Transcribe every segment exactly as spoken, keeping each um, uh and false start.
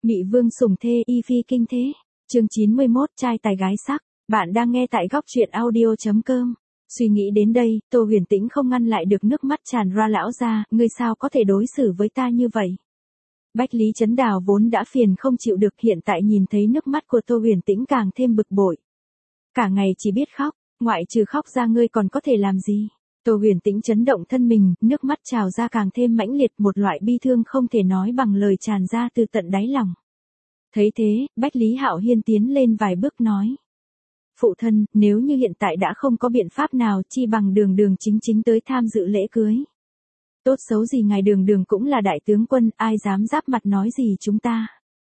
Mị vương sủng thê y phi kinh thế. Chương chín mươi mốt trai tài gái sắc. Bạn đang nghe tại góc truyện audio chấm com. Suy nghĩ đến đây, Tô Huyền Tĩnh không ngăn lại được nước mắt tràn ra lão ra, ngươi sao có thể đối xử với ta như vậy? Bách Lý Chấn Đào vốn đã phiền không chịu được, hiện tại nhìn thấy nước mắt của Tô Huyền Tĩnh càng thêm bực bội. Cả ngày chỉ biết khóc, ngoại trừ khóc ra ngươi còn có thể làm gì? Tô Huyền Tĩnh chấn động thân mình, nước mắt trào ra càng thêm mãnh liệt, một loại bi thương không thể nói bằng lời tràn ra từ tận đáy lòng. Thấy thế, Bách Lý Hạo Hiên tiến lên vài bước nói. Phụ thân, nếu như hiện tại đã không có biện pháp nào, chi bằng Đường Đường chính chính tới tham dự lễ cưới. Tốt xấu gì ngài Đường Đường cũng là đại tướng quân, ai dám giáp mặt nói gì chúng ta.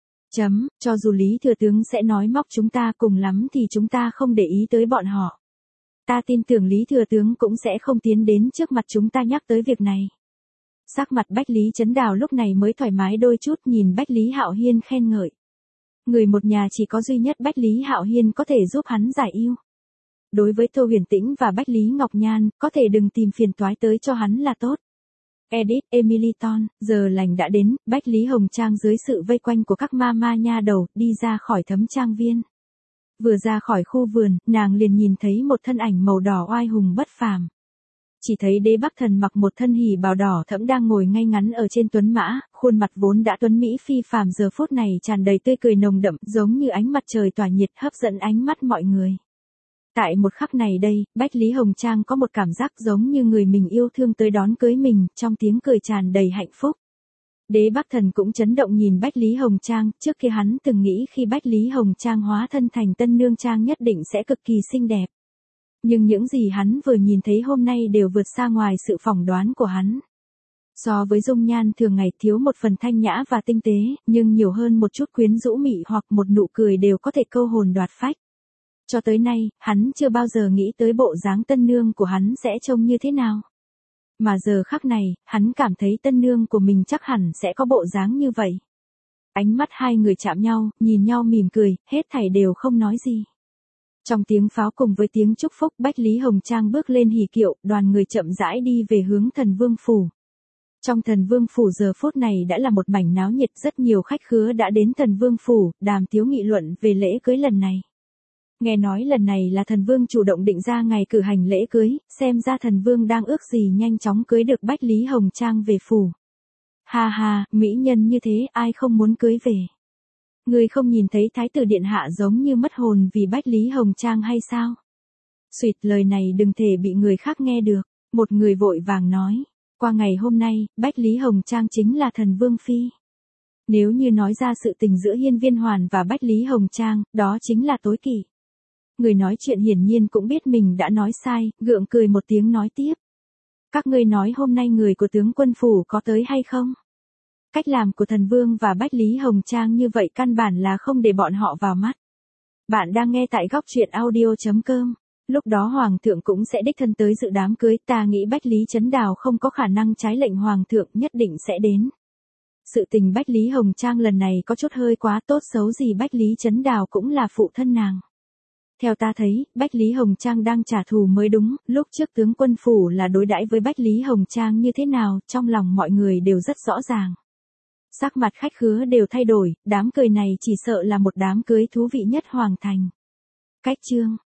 Chấm, cho dù Lý Thừa Tướng sẽ nói móc chúng ta, cùng lắm thì chúng ta không để ý tới bọn họ. Ta tin tưởng Lý Thừa Tướng cũng sẽ không tiến đến trước mặt chúng ta nhắc tới việc này. Sắc mặt Bách Lý Chấn Đào lúc này mới thoải mái đôi chút, nhìn Bách Lý Hạo Hiên khen ngợi. Người một nhà chỉ có duy nhất Bách Lý Hạo Hiên có thể giúp hắn giải yêu. Đối với Tô Huyền Tĩnh và Bách Lý Ngọc Nhan, có thể đừng tìm phiền toái tới cho hắn là tốt. Edit, Emiliton, giờ lành đã đến, Bách Lý Hồng Trang dưới sự vây quanh của các ma ma nha đầu, đi ra khỏi Thấm Trang Viên. Vừa ra khỏi khu vườn, nàng liền nhìn thấy một thân ảnh màu đỏ oai hùng bất phàm. Chỉ thấy Đế Bắc Thần mặc một thân hỉ bào đỏ thẫm đang ngồi ngay ngắn ở trên tuấn mã, khuôn mặt vốn đã tuấn mỹ phi phàm giờ phút này tràn đầy tươi cười nồng đậm, giống như ánh mặt trời tỏa nhiệt hấp dẫn ánh mắt mọi người. Tại một khắc này đây, Bách Lý Hồng Trang có một cảm giác giống như người mình yêu thương tới đón cưới mình, trong tiếng cười tràn đầy hạnh phúc. Đế Bắc Thần cũng chấn động nhìn Bách Lý Hồng Trang, trước kia hắn từng nghĩ khi Bách Lý Hồng Trang hóa thân thành tân nương trang nhất định sẽ cực kỳ xinh đẹp. Nhưng những gì hắn vừa nhìn thấy hôm nay đều vượt xa ngoài sự phỏng đoán của hắn. So với dung nhan thường ngày thiếu một phần thanh nhã và tinh tế, nhưng nhiều hơn một chút quyến rũ mị hoặc một nụ cười đều có thể câu hồn đoạt phách. Cho tới nay, hắn chưa bao giờ nghĩ tới bộ dáng tân nương của hắn sẽ trông như thế nào. Mà giờ khắc này, hắn cảm thấy tân nương của mình chắc hẳn sẽ có bộ dáng như vậy. Ánh mắt hai người chạm nhau, nhìn nhau mỉm cười, hết thảy đều không nói gì. Trong tiếng pháo cùng với tiếng chúc phúc, Bách Lý Hồng Trang bước lên hỉ kiệu, đoàn người chậm rãi đi về hướng Thần Vương Phủ. Trong Thần Vương Phủ giờ phút này đã là một mảnh náo nhiệt, rất nhiều khách khứa đã đến Thần Vương Phủ, đàm tiếu nghị luận về lễ cưới lần này. Nghe nói lần này là Thần Vương chủ động định ra ngày cử hành lễ cưới, xem ra Thần Vương đang ước gì nhanh chóng cưới được Bách Lý Hồng Trang về phủ. Ha ha, mỹ nhân như thế ai không muốn cưới về. Người không nhìn thấy Thái tử Điện Hạ giống như mất hồn vì Bách Lý Hồng Trang hay sao? Xuyệt, lời này đừng thể bị người khác nghe được. Một người vội vàng nói, qua ngày hôm nay, Bách Lý Hồng Trang chính là Thần Vương Phi. Nếu như nói ra sự tình giữa Hiên Viên Hoàn và Bách Lý Hồng Trang, đó chính là tối kỵ. Người nói chuyện hiển nhiên cũng biết mình đã nói sai, gượng cười một tiếng nói tiếp. Các ngươi nói hôm nay người của tướng quân phủ có tới hay không? Cách làm của Thần Vương và Bách Lý Hồng Trang như vậy căn bản là không để bọn họ vào mắt. Bạn đang nghe tại góc truyện audio chấm com. Lúc đó Hoàng thượng cũng sẽ đích thân tới dự đám cưới, ta nghĩ Bách Lý Chấn Đào không có khả năng trái lệnh Hoàng thượng, nhất định sẽ đến. Sự tình Bách Lý Hồng Trang lần này có chút hơi quá, tốt xấu gì Bách Lý Chấn Đào cũng là phụ thân nàng. Theo ta thấy, Bách Lý Hồng Trang đang trả thù mới đúng, lúc trước tướng quân phủ là đối đãi với Bách Lý Hồng Trang như thế nào, trong lòng mọi người đều rất rõ ràng. Sắc mặt khách khứa đều thay đổi, đám cười này chỉ sợ là một đám cưới thú vị nhất hoàng thành. Cách chương